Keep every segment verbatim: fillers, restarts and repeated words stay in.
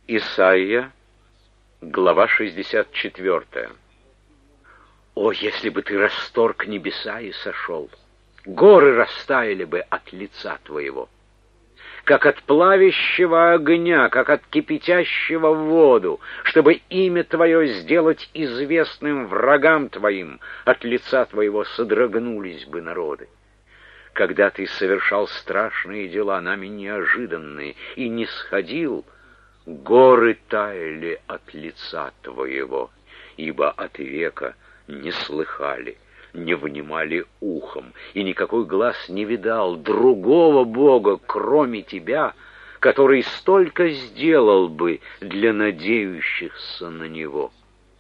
Исайя, глава шестьдесят четвёртая. О, если бы ты расторг небеса и сошел, горы растаяли бы от лица твоего. Как от плавящего огня, как от кипятящего в воду, чтобы имя твое сделать известным врагам твоим, от лица твоего содрогнулись бы народы. Когда ты совершал страшные дела, нами неожиданные, и не сходил, горы таяли от лица твоего, ибо от века не слыхали, не внимали ухом, и никакой глаз не видал другого Бога, кроме тебя, который столько сделал бы для надеющихся на Него.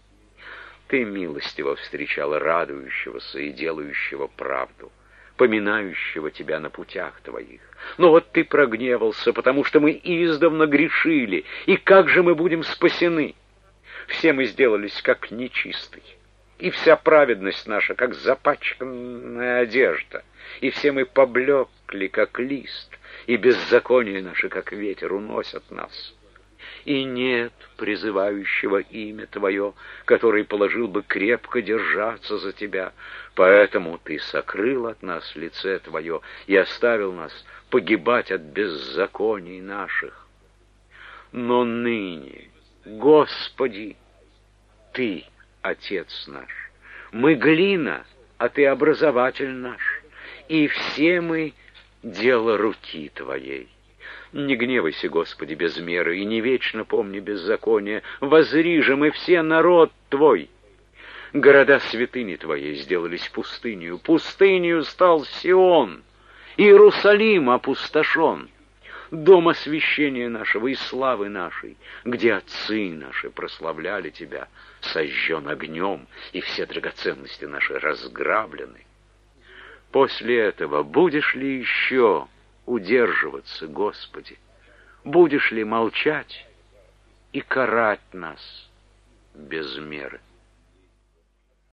Ты милостиво встречала радующегося и делающего правду, поминающего тебя на путях твоих. Но вот ты прогневался, потому что мы издавна грешили, и как же мы будем спасены? Все мы сделались как нечистый, и вся праведность наша, как запачканная одежда, и все мы поблекли, как лист, и беззаконие наше, как ветер, уносят нас. И нет призывающего имя Твое, который положил бы крепко держаться за Тебя, поэтому Ты сокрыл от нас лице Твое и оставил нас погибать от беззаконий наших. Но ныне, Господи, Ты Отец наш, мы глина, а Ты образователь наш, и все мы дело руки Твоей. Не гневайся, Господи, без меры, и не вечно помни беззаконие. Возри же, мы все народ Твой. Города святыни Твоей сделались пустынью, пустынью стал Сион, Иерусалим опустошен. Дом освящения нашего и славы нашей, где отцы наши прославляли Тебя, сожжен огнем, и все драгоценности наши разграблены. После этого будешь ли еще удерживаться, Господи? Будешь ли молчать и карать нас без меры?